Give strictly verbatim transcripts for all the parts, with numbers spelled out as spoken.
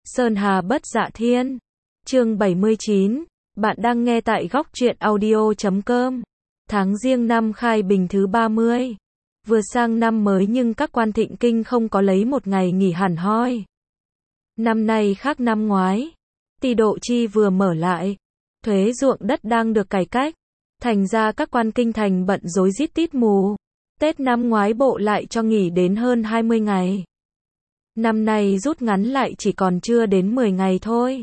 Sơn Hà Bất Dạ Thiên. Chương bảy mươi chín. Bạn đang nghe tại góc truyện audio chấm com. Tháng Giêng năm Khai Bình thứ ba mươi. Vừa sang năm mới nhưng các quan thịnh kinh không có lấy một ngày nghỉ hẳn hoi. Năm nay khác năm ngoái. Tỷ độ chi vừa mở lại. Thuế ruộng đất đang được cải cách. Thành ra các quan kinh thành bận rối rít tít mù. Tết năm ngoái bộ lại cho nghỉ đến hơn hai mươi ngày. Năm nay rút ngắn lại chỉ còn chưa đến mười ngày thôi.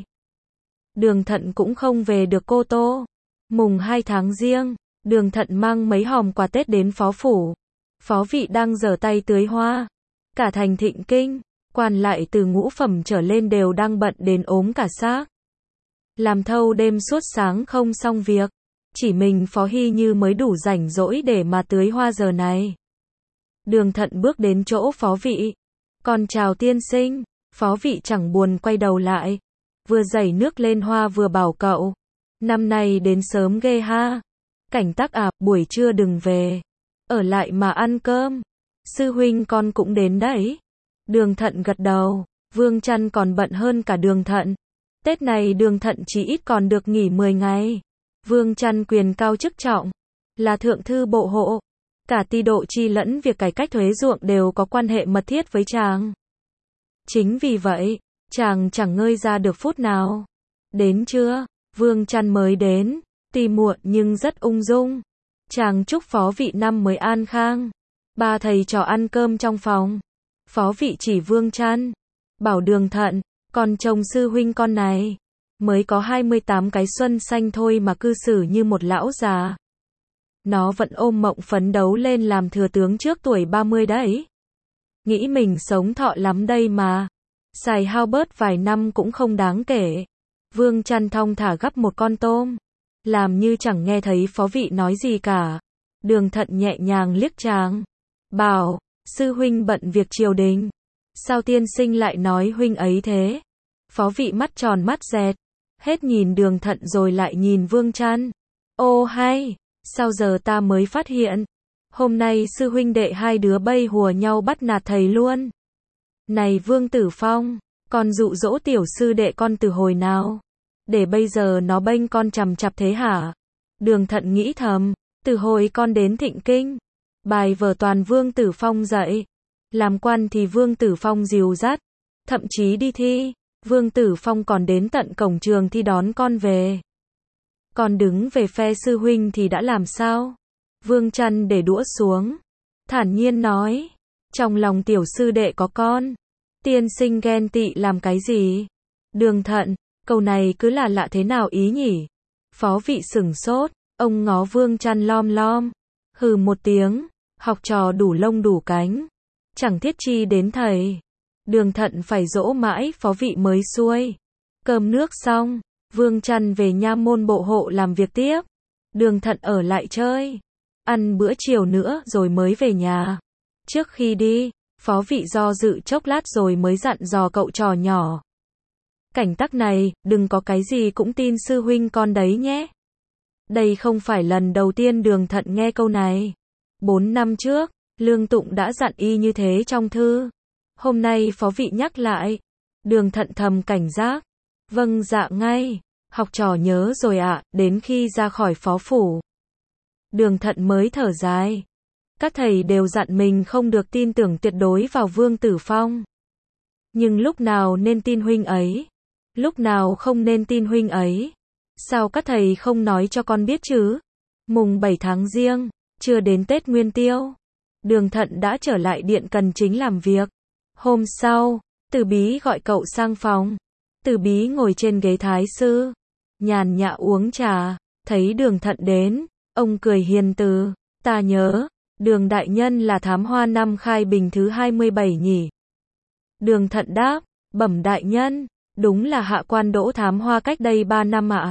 Đường Thận cũng không về được Cô Tô. Mùng hai tháng Giêng, Đường Thận mang mấy hòm quà Tết đến phó phủ. Phó vị đang giở tay tưới hoa. Cả thành thịnh kinh, quan lại từ ngũ phẩm trở lên đều đang bận đến ốm cả xác. Làm thâu đêm suốt sáng không xong việc. Chỉ mình Phó Hy Như mới đủ rảnh rỗi để mà tưới hoa giờ này. Đường Thận bước đến chỗ phó vị. Con chào tiên sinh. Phó vị chẳng buồn quay đầu lại. Vừa dẩy nước lên hoa vừa bảo cậu. Năm nay đến sớm ghê ha. Cảnh Tắc à, buổi trưa đừng về. Ở lại mà ăn cơm. Sư huynh con cũng đến đấy. Đường Thận gật đầu. Vương Chăn còn bận hơn cả Đường Thận. Tết này Đường Thận chỉ ít còn được nghỉ mười ngày. Vương Chăn quyền cao chức trọng. Là thượng thư bộ hộ. Cả Tỷ độ chi lẫn việc cải cách thuế ruộng đều có quan hệ mật thiết với chàng. Chính vì vậy, chàng chẳng ngơi ra được phút nào. Đến trưa, Vương Chăn mới đến. Tuy muộn nhưng rất ung dung. Chàng chúc phó vị năm mới an khang. Ba thầy trò ăn cơm trong phòng. Phó vị chỉ Vương Chăn. Bảo Đường Thận, con chồng sư huynh con này. Mới có hai mươi tám cái xuân xanh thôi mà cư xử như một lão già. Nó vẫn ôm mộng phấn đấu lên làm thừa tướng trước tuổi ba mươi đấy. Nghĩ mình sống thọ lắm đây mà. Xài hao bớt vài năm cũng không đáng kể. Vương Chăn thong thả gắp một con tôm. Làm như chẳng nghe thấy phó vị nói gì cả. Đường Thận nhẹ nhàng liếc chàng. Bảo, sư huynh bận việc triều đình. Sao tiên sinh lại nói huynh ấy thế? Phó vị mắt tròn mắt dẹt. Hết nhìn Đường Thận rồi lại nhìn Vương Chăn. Ô hay, sao giờ ta mới phát hiện? Hôm nay sư huynh đệ hai đứa bay hùa nhau bắt nạt thầy luôn. Này Vương Tử Phong, con dụ dỗ tiểu sư đệ con từ hồi nào? Để bây giờ nó bênh con chằm chặp thế hả? Đường Thận nghĩ thầm, từ hồi con đến Thịnh Kinh. Bài vở toàn Vương Tử Phong dạy. Làm quan thì Vương Tử Phong dìu dắt. Thậm chí đi thi. Vương Tử Phong còn đến tận cổng trường thi đón con về. Con đứng về phe sư huynh thì đã làm sao? Vương Chăn để đũa xuống. Thản nhiên nói. Trong lòng tiểu sư đệ có con. Tiên sinh ghen tị làm cái gì? Đường Thận, câu này cứ là lạ thế nào ý nhỉ? Phó vị sửng sốt. Ông ngó Vương Chăn lom lom. Hừ một tiếng. Học trò đủ lông đủ cánh. Chẳng thiết chi đến thầy. Đường Thận phải dỗ mãi phó vị mới xuôi. Cơm nước xong, Vương Chăn về nha môn bộ hộ làm việc tiếp. Đường Thận ở lại chơi. Ăn bữa chiều nữa rồi mới về nhà. Trước khi đi, phó vị do dự chốc lát rồi mới dặn dò cậu trò nhỏ. Cảnh Tắc này, đừng có cái gì cũng tin sư huynh con đấy nhé. Đây không phải lần đầu tiên Đường Thận nghe câu này. Bốn năm trước, Lương Tụng đã dặn y như thế trong thư. Hôm nay phó vị nhắc lại. Đường Thận thầm cảnh giác. Vâng dạ ngay. Học trò nhớ rồi ạ, à, đến khi ra khỏi phó phủ. Đường Thận mới thở dài. Các thầy đều dặn mình không được tin tưởng tuyệt đối vào Vương Tử Phong. Nhưng lúc nào nên tin huynh ấy? Lúc nào không nên tin huynh ấy? Sao các thầy không nói cho con biết chứ? Mùng bảy tháng Giêng, chưa đến Tết Nguyên Tiêu. Đường Thận đã trở lại điện cần chính làm việc. Hôm sau, Từ Bí gọi cậu sang phòng. Từ Bí ngồi trên ghế thái sư. Nhàn nhã uống trà. Thấy Đường Thận đến. Ông cười hiền từ. Ta nhớ, Đường đại nhân là thám hoa năm Khai Bình thứ hai mươi bảy nhỉ? Đường Thận đáp. Bẩm đại nhân. Đúng là hạ quan đỗ thám hoa cách đây ba năm ạ.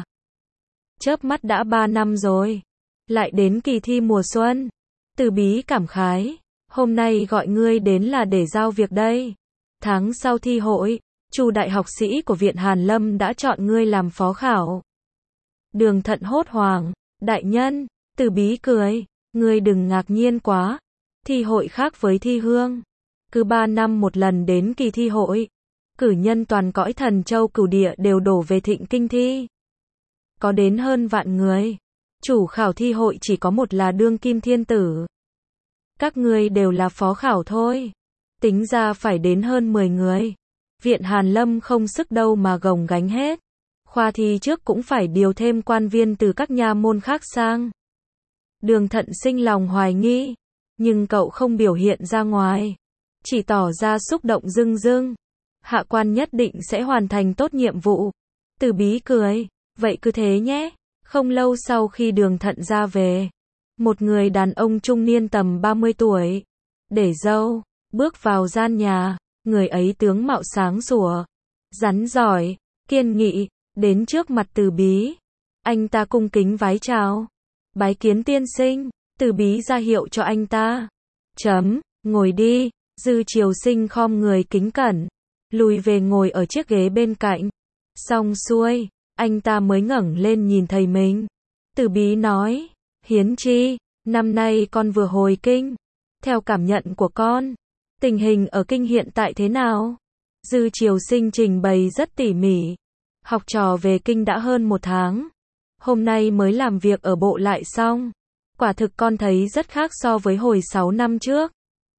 Chớp mắt đã ba năm rồi. Lại đến kỳ thi mùa xuân. Từ Bí cảm khái. Hôm nay gọi ngươi đến là để giao việc đây. Tháng sau thi hội, Chu đại học sĩ của Viện Hàn Lâm đã chọn ngươi làm phó khảo. Đường Thận hốt hoảng. Đại nhân, Từ Bí cười. Ngươi đừng ngạc nhiên quá. Thi hội khác với thi hương. Cứ ba năm một lần đến kỳ thi hội. cử nhân toàn cõi thần châu cửu địa đều đổ về Thịnh Kinh thi. Có đến hơn vạn người. Chủ khảo thi hội chỉ có một là đương kim thiên tử. Các ngươi đều là phó khảo thôi. Tính ra phải đến hơn mười người. Viện Hàn Lâm không sức đâu mà gồng gánh hết. Khoa thi trước cũng phải điều thêm quan viên từ các nha môn khác sang. Đường Thận sinh lòng hoài nghi, nhưng cậu không biểu hiện ra ngoài, chỉ tỏ ra xúc động dưng dưng. Hạ quan nhất định sẽ hoàn thành tốt nhiệm vụ. Từ Bí cười, vậy cứ thế nhé. Không lâu sau khi Đường Thận ra về, một người đàn ông trung niên tầm ba mươi tuổi, để râu, bước vào gian nhà. Người ấy tướng mạo sáng sủa, rắn giỏi, kiên nghị, đến trước mặt Từ Bí. Anh ta cung kính vái chào. Bái kiến tiên sinh. Từ Bí ra hiệu cho anh ta. Chấm, ngồi đi. Dư Triều Sinh khom người kính cẩn, lùi về ngồi ở chiếc ghế bên cạnh. Xong xuôi, anh ta mới ngẩng lên nhìn thầy mình. Từ Bí nói, Hiến Chi, năm nay con vừa hồi kinh. Theo cảm nhận của con, tình hình ở kinh hiện tại thế nào? Dư Triều Sinh trình bày rất tỉ mỉ. Học trò về kinh đã hơn một tháng. Hôm nay mới làm việc ở bộ lại xong. Quả thực con thấy rất khác so với hồi sáu năm trước.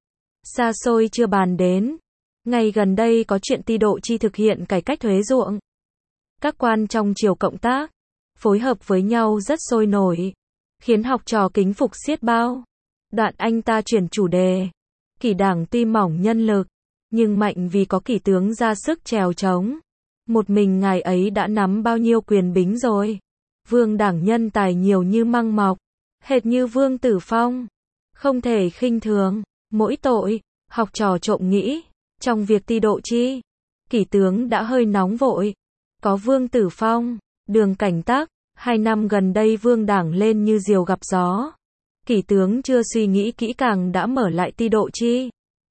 Xa xôi chưa bàn đến. Ngày gần đây có chuyện Ti Độ Chi thực hiện cải cách thuế ruộng. Các quan trong triều cộng tác, phối hợp với nhau rất sôi nổi, khiến học trò kính phục xiết bao. Đoạn anh ta chuyển chủ đề. Kỷ đảng tuy mỏng nhân lực, nhưng mạnh vì có kỷ tướng ra sức trèo trống. Một mình ngài ấy đã nắm bao nhiêu quyền bính rồi. Vương đảng nhân tài nhiều như măng mọc, hệt như Vương Tử Phong. Không thể khinh thường. Mỗi tội, học trò trộm nghĩ, trong việc Ti Độ Chi, kỷ tướng đã hơi nóng vội. Có Vương Tử Phong, Đường Cảnh Tác, hai năm gần đây Vương đảng lên như diều gặp gió. Kỷ tướng chưa suy nghĩ kỹ càng đã mở lại Ti Độ Chi.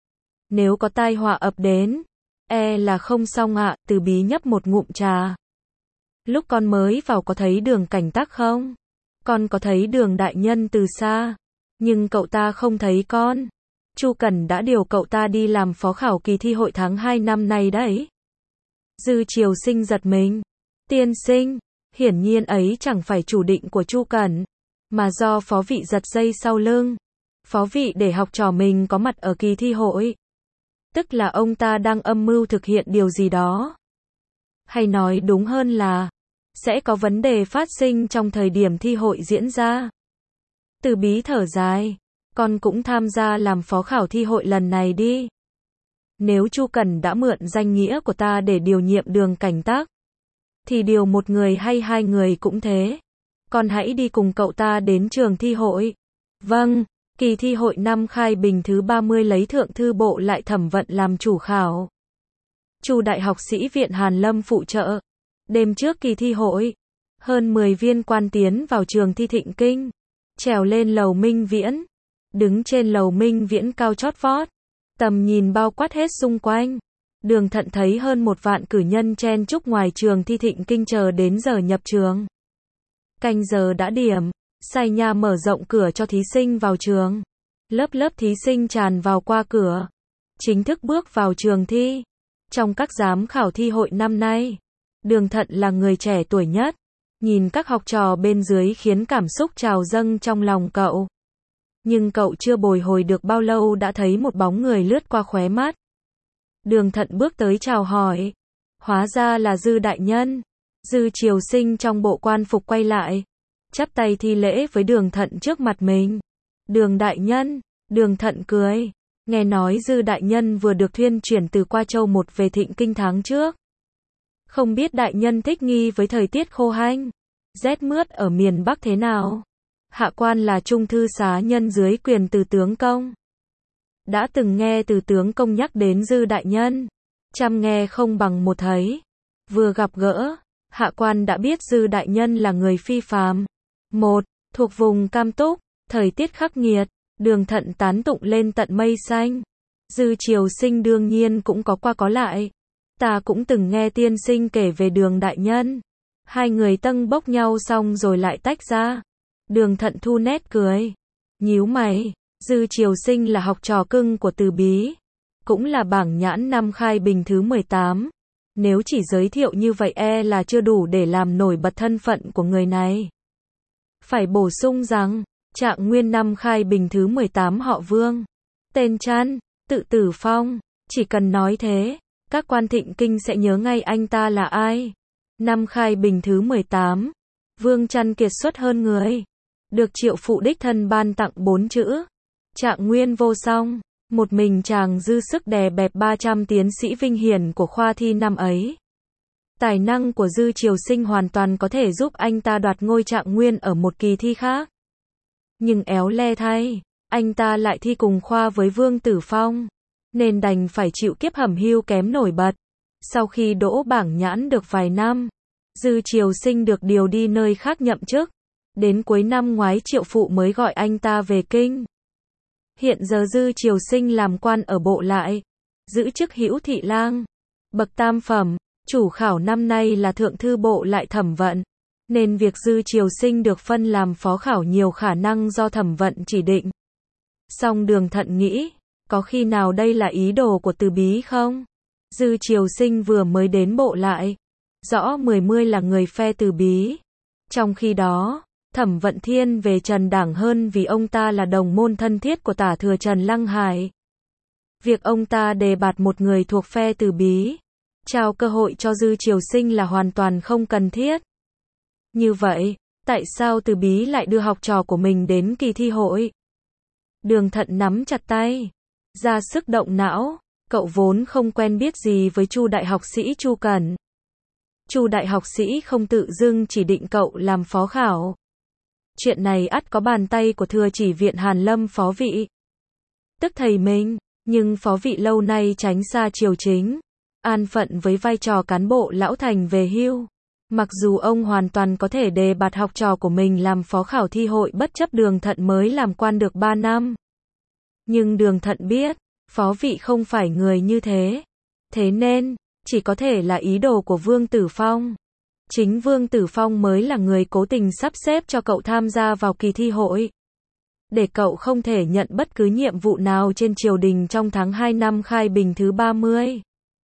Nếu có tai họa ập đến, e là không xong ạ. Từ Bí nhấp một ngụm trà. Lúc con mới vào có thấy Đường Cảnh Tác không? Con có thấy Đường đại nhân từ xa, nhưng cậu ta không thấy con. Chu Cẩn đã điều cậu ta đi làm phó khảo kỳ thi hội tháng hai năm nay đấy. Dư Triều Sinh giật mình. Tiên sinh, hiển nhiên ấy chẳng phải chủ định của Chu Cẩn, mà do phó vị giật dây sau lưng. Phó vị để học trò mình có mặt ở kỳ thi hội. Tức là ông ta đang âm mưu thực hiện điều gì đó. Hay nói đúng hơn là, sẽ có vấn đề phát sinh trong thời điểm thi hội diễn ra. Từ Bí thở dài, con cũng tham gia làm phó khảo thi hội lần này đi. Nếu Chu Cẩn đã mượn danh nghĩa của ta để điều nhiệm Đường Cảnh Tác, thì điều một người hay hai người cũng thế. Con hãy đi cùng cậu ta đến trường thi hội. Vâng, kỳ thi hội năm khai bình thứ ba mươi lấy thượng thư bộ lại Thẩm Vận làm chủ khảo. Chu đại học sĩ Viện Hàn Lâm phụ trợ. Đêm trước kỳ thi hội, hơn mười viên quan tiến vào trường thi Thịnh Kinh, trèo lên lầu Minh Viễn. Đứng trên lầu Minh Viễn cao chót vót, tầm nhìn bao quát hết xung quanh. Đường Thận thấy hơn một vạn cử nhân chen chúc ngoài trường thi Thịnh Kinh chờ đến giờ nhập trường. Canh giờ đã điểm, sai nha mở rộng cửa cho thí sinh vào trường. Lớp lớp thí sinh tràn vào qua cửa, chính thức bước vào trường thi. Trong các giám khảo thi hội năm nay, Đường Thận là người trẻ tuổi nhất. Nhìn các học trò bên dưới khiến cảm xúc trào dâng trong lòng cậu. Nhưng cậu chưa bồi hồi được bao lâu đã thấy một bóng người lướt qua khóe mắt. Đường Thận bước tới chào hỏi. Hóa ra là Dư đại nhân. Dư Triều Sinh trong bộ quan phục quay lại, chắp tay thi lễ với Đường Thận trước mặt mình. Đường đại nhân. Đường Thận cười. Nghe nói Dư đại nhân vừa được thuyên chuyển từ Qua Châu một về Thịnh Kinh tháng trước. Không biết đại nhân thích nghi với thời tiết khô hanh, rét mướt ở miền Bắc thế nào? Hạ quan là trung thư xá nhân dưới quyền Từ tướng công. Đã từng nghe Từ tướng công nhắc đến Dư đại nhân. Trăm nghe không bằng một thấy. Vừa gặp gỡ, hạ quan đã biết Dư đại nhân là người phi phàm. Một, thuộc vùng Cam Túc, thời tiết khắc nghiệt, Đường Thận tán tụng lên tận mây xanh. Dư Triều Sinh đương nhiên cũng có qua có lại. Ta cũng từng nghe tiên sinh kể về Đường đại nhân. Hai người tâng bốc nhau xong rồi lại tách ra. Đường Thận thu nét cười, nhíu mày. Dư Triều Sinh là học trò cưng của Từ Bí, cũng là bảng nhãn năm khai bình thứ mười tám. Nếu chỉ giới thiệu như vậy e là chưa đủ để làm nổi bật thân phận của người này. Phải bổ sung rằng, Trạng Nguyên năm Khai Bình thứ mười tám họ Vương. Tên Trăn, tự Tử Phong. Chỉ cần nói thế, các quan thịnh kinh sẽ nhớ ngay anh ta là ai. Năm Khai Bình thứ mười tám. Vương Trăn kiệt xuất hơn người. Được Triệu Phụ đích thân ban tặng bốn chữ. Trạng Nguyên vô song. Một mình chàng dư sức đè bẹp ba trăm tiến sĩ vinh hiển của khoa thi năm ấy. Tài năng của Dư Triều Sinh hoàn toàn có thể giúp anh ta đoạt ngôi Trạng Nguyên ở một kỳ thi khác. Nhưng éo le thay, anh ta lại thi cùng khoa với Vương Tử Phong, nên đành phải chịu kiếp hẩm hiu kém nổi bật. Sau khi đỗ bảng nhãn được vài năm, Dư Triều Sinh được điều đi nơi khác nhậm chức. Đến cuối năm ngoái Triệu Phụ mới gọi anh ta về kinh. Hiện giờ Dư Triều Sinh làm quan ở Bộ Lại, giữ chức Hữu Thị Lang, bậc tam phẩm. Chủ khảo năm nay là Thượng thư Bộ Lại Thẩm Vận, nên việc Dư Triều Sinh được phân làm phó khảo nhiều khả năng do Thẩm Vận chỉ định. Song Đường Thận nghĩ, có khi nào đây là ý đồ của Từ Bí không? Dư Triều Sinh vừa mới đến Bộ Lại, rõ mười mươi là người phe Từ Bí. Trong khi đó, Thẩm Vận thiên về Trần Đảng hơn vì ông ta là đồng môn thân thiết của Tả Thừa Trần Lăng Hải. Việc ông ta đề bạt một người thuộc phe Từ Bí, trao cơ hội cho Dư Triều Sinh là hoàn toàn không cần thiết. Như vậy, tại sao Từ Bí lại đưa học trò của mình đến kỳ thi hội? Đường Thận nắm chặt tay, ra sức động não. Cậu vốn không quen biết gì với Chu đại học sĩ Chu Cẩn. Chu đại học sĩ không tự dưng chỉ định cậu làm phó khảo. Chuyện này ắt có bàn tay của Thừa Chỉ Viện Hàn Lâm phó vị, tức thầy mình, nhưng phó vị lâu nay tránh xa triều chính, an phận với vai trò cán bộ lão thành về hưu. Mặc dù ông hoàn toàn có thể đề bạt học trò của mình làm phó khảo thi hội bất chấp Đường Thận mới làm quan được ba năm. Nhưng Đường Thận biết, phó vị không phải người như thế. Thế nên, chỉ có thể là ý đồ của Vương Tử Phong. Chính Vương Tử Phong mới là người cố tình sắp xếp cho cậu tham gia vào kỳ thi hội, để cậu không thể nhận bất cứ nhiệm vụ nào trên triều đình trong tháng hai năm Khai Bình thứ ba mươi.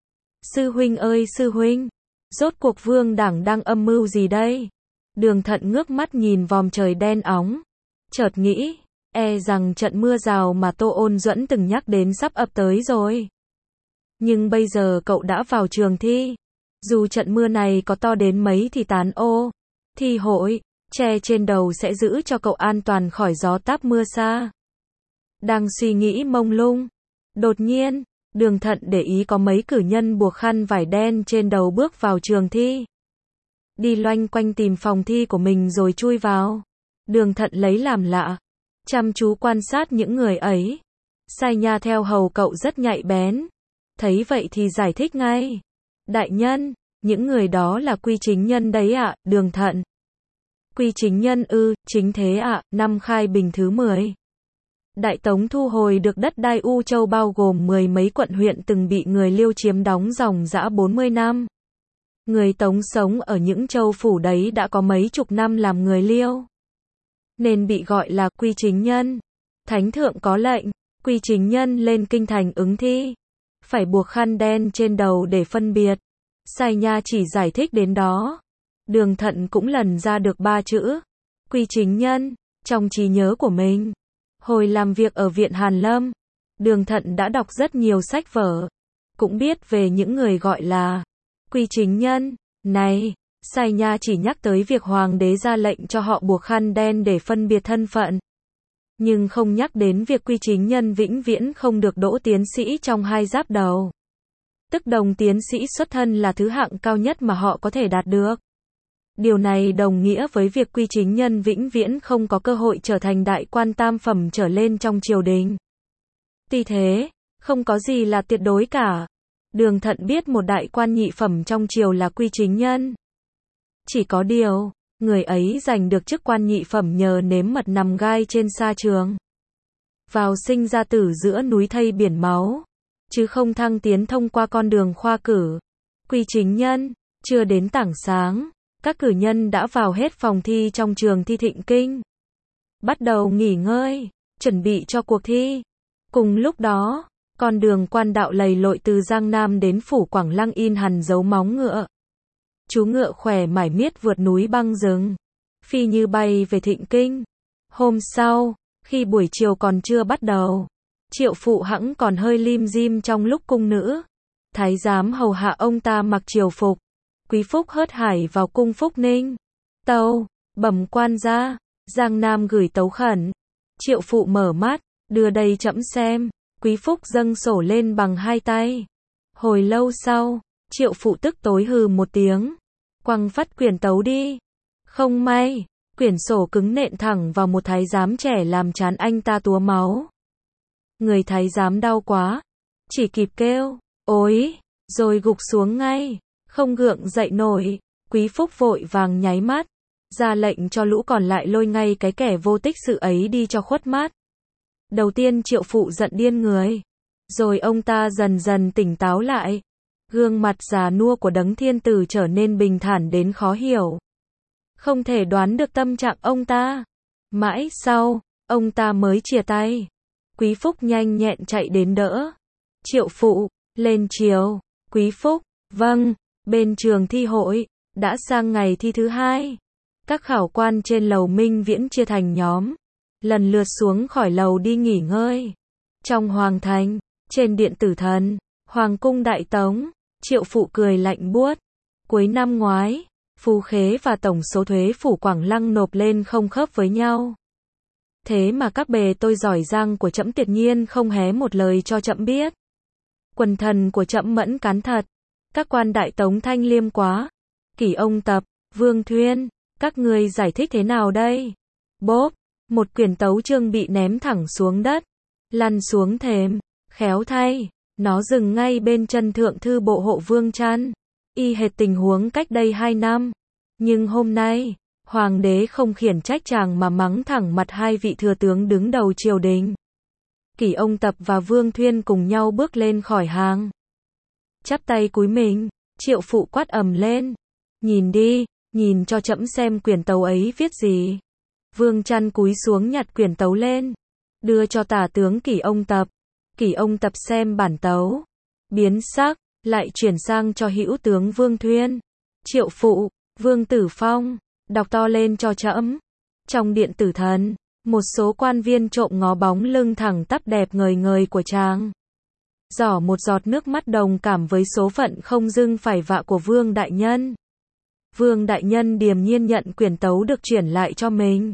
Sư huynh ơi sư huynh, rốt cuộc Vương Đảng đang âm mưu gì đây? Đường Thận ngước mắt nhìn vòm trời đen óng, chợt nghĩ, e rằng trận mưa rào mà Tô Ôn Duẫn từng nhắc đến sắp ập tới rồi. Nhưng bây giờ cậu đã vào trường thi, dù trận mưa này có to đến mấy thì tán ô, thi hội, che trên đầu sẽ giữ cho cậu an toàn khỏi gió táp mưa xa. Đang suy nghĩ mông lung, đột nhiên, Đường Thận để ý có mấy cử nhân buộc khăn vải đen trên đầu bước vào trường thi. Đi loanh quanh tìm phòng thi của mình rồi chui vào. Đường Thận lấy làm lạ, chăm chú quan sát những người ấy. Sai nha theo hầu cậu rất nhạy bén. Thấy vậy thì giải thích ngay. Đại nhân, những người đó là Quy Chính Nhân đấy ạ, Đường Thận. Quy Chính Nhân ư, chính thế ạ, năm Khai Bình thứ mười. Đại Tống thu hồi được đất đai U Châu bao gồm mười mấy quận huyện từng bị người Liêu chiếm đóng dòng dã bốn mươi năm. Người Tống sống ở những châu phủ đấy đã có mấy chục năm làm người Liêu, nên bị gọi là Quy Chính Nhân. Thánh thượng có lệnh, Quy Chính Nhân lên kinh thành ứng thi, phải buộc khăn đen trên đầu để phân biệt. Sai nha chỉ giải thích đến đó. Đường Thận cũng lần ra được ba chữ Quy Chính Nhân trong trí nhớ của mình. Hồi làm việc ở Viện Hàn Lâm, Đường Thận đã đọc rất nhiều sách vở, cũng biết về những người gọi là Quy Chính Nhân. Này, Sai nha chỉ nhắc tới việc hoàng đế ra lệnh cho họ buộc khăn đen để phân biệt thân phận, nhưng không nhắc đến việc Quy Chính Nhân vĩnh viễn không được đỗ tiến sĩ trong hai giáp đầu. Tức đồng tiến sĩ xuất thân là thứ hạng cao nhất mà họ có thể đạt được. Điều này đồng nghĩa với việc Quy Chính Nhân vĩnh viễn không có cơ hội trở thành đại quan tam phẩm trở lên trong triều đình. Tuy thế, không có gì là tuyệt đối cả. Đường Thận biết một đại quan nhị phẩm trong triều là Quy Chính Nhân. Chỉ có điều, người ấy giành được chức quan nhị phẩm nhờ nếm mật nằm gai trên sa trường, vào sinh ra tử giữa núi thây biển máu, chứ không thăng tiến thông qua con đường khoa cử. Quy Chính Nhân, chưa đến tảng sáng, các cử nhân đã vào hết phòng thi trong trường thi Thịnh Kinh, bắt đầu nghỉ ngơi, chuẩn bị cho cuộc thi. Cùng lúc đó, Con đường quan đạo lầy lội từ Giang Nam đến phủ Quảng Lăng in hằn dấu móng ngựa. Chú ngựa khỏe mải miết vượt núi băng rừng, phi như bay về Thịnh Kinh. Hôm sau, khi buổi chiều còn chưa bắt đầu, Triệu Phụ hẵng còn hơi lim dim trong lúc cung nữ. Thái giám hầu hạ ông ta mặc triều phục. Quý Phúc hớt hải vào cung Phúc Ninh. Tâu, bẩm quan gia, Giang Nam gửi tấu khẩn. Triệu Phụ mở mắt, đưa đây trẫm xem. Quý Phúc dâng sổ lên bằng hai tay. Hồi lâu sau, Triệu Phụ tức tối hừ một tiếng, quăng phắt quyển tấu đi. Không may, quyển sổ cứng nện thẳng vào một thái giám trẻ làm trán anh ta túa máu. Người thái giám đau quá, chỉ kịp kêu, ối, rồi gục xuống ngay, không gượng dậy nổi. Quý Phúc vội vàng nháy mắt, ra lệnh cho lũ còn lại lôi ngay cái kẻ vô tích sự ấy đi cho khuất mắt. Đầu tiên Triệu Phụ giận điên người, rồi ông ta dần dần tỉnh táo lại. Gương mặt già nua của đấng thiên tử trở nên bình thản đến khó hiểu. Không thể đoán được tâm trạng ông ta. Mãi sau, ông ta mới chìa tay. Quý Phúc nhanh nhẹn chạy đến đỡ. Triệu Phụ, lên chiều. Quý Phúc, vâng. Bên trường thi hội, đã sang ngày thi thứ hai. Các khảo quan trên lầu Minh Viễn chia thành nhóm, lần lượt xuống khỏi lầu đi nghỉ ngơi. Trong hoàng thành, trên điện tử thần, hoàng cung Đại Tống, Triệu Phụ cười lạnh buốt. Cuối năm ngoái, phú khế và tổng số thuế phủ Quảng Lăng nộp lên không khớp với nhau. Thế mà các bề tôi giỏi giang của trẫm tuyệt nhiên không hé một lời cho trẫm biết. Quần thần của trẫm mẫn cán thật. Các quan Đại Tống thanh liêm quá. Kỷ Ông Tập, Vương Thuyên, các ngươi giải thích thế nào đây? Bốp, một quyển tấu chương bị ném thẳng xuống đất, lăn xuống thềm. Khéo thay, nó dừng ngay bên chân thượng thư bộ hộ Vương Trăn, y hệt tình huống cách đây hai năm. Nhưng hôm nay, hoàng đế không khiển trách chàng mà mắng thẳng mặt hai vị thừa tướng đứng đầu triều đình. Kỷ Ông Tập và Vương Thuyên cùng nhau bước lên khỏi hàng, chắp tay cúi mình. Triệu Phụ quát ầm lên, nhìn đi, nhìn cho trẫm xem quyển tấu ấy viết gì. Vương Trăn cúi xuống nhặt quyển tấu lên, đưa cho tả tướng Kỷ Ông Tập. Kỷ Ông Tập xem bản tấu, biến sắc, lại chuyển sang cho hữu tướng Vương Thuyên. Triệu Phụ, Vương Tử Phong, đọc to lên cho trẫm. Trong điện tử thần, một số quan viên trộm ngó bóng lưng thẳng tắp đẹp ngời ngời của chàng. Giỏ một giọt nước mắt đồng cảm với số phận không dưng phải vạ của Vương Đại Nhân. Vương Đại Nhân điềm nhiên nhận quyển tấu được chuyển lại cho mình.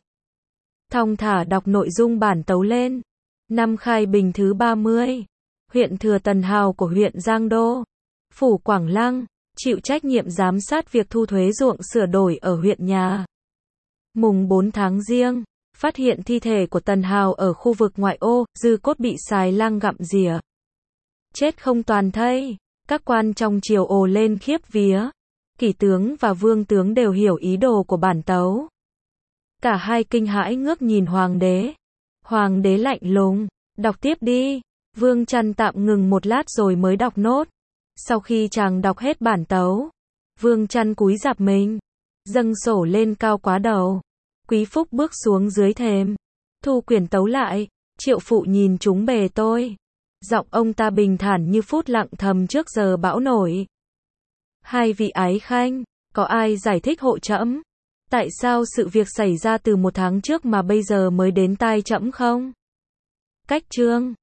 Thong thả đọc nội dung bản tấu lên. Năm Khai Bình thứ ba mươi, huyện Thừa Tần Hào của huyện Giang Đô, phủ Quảng Lăng, chịu trách nhiệm giám sát việc thu thuế ruộng sửa đổi ở huyện nhà. Mùng bốn tháng Giêng, phát hiện thi thể của Tần Hào ở khu vực ngoại ô, dư cốt bị xài lang gặm rỉa. Chết không toàn thây, các quan trong triều ồ lên khiếp vía. Kỷ tướng và Vương tướng đều hiểu ý đồ của bản tấu. Cả hai kinh hãi ngước nhìn hoàng đế. Hoàng đế lạnh lùng, đọc tiếp đi. Vương Trăn tạm ngừng một lát rồi mới đọc nốt. Sau khi chàng đọc hết bản tấu, Vương Trăn cúi rạp mình, dâng sổ lên cao quá đầu. Quý Phúc bước xuống dưới thềm, thu quyển tấu lại. Triệu Phụ nhìn chúng bề tôi, giọng ông ta bình thản như phút lặng thầm trước giờ bão nổi. Hai vị ái khanh, có ai giải thích hộ trẫm? Tại sao sự việc xảy ra từ một tháng trước mà bây giờ mới đến tai trẫm không? Cách chương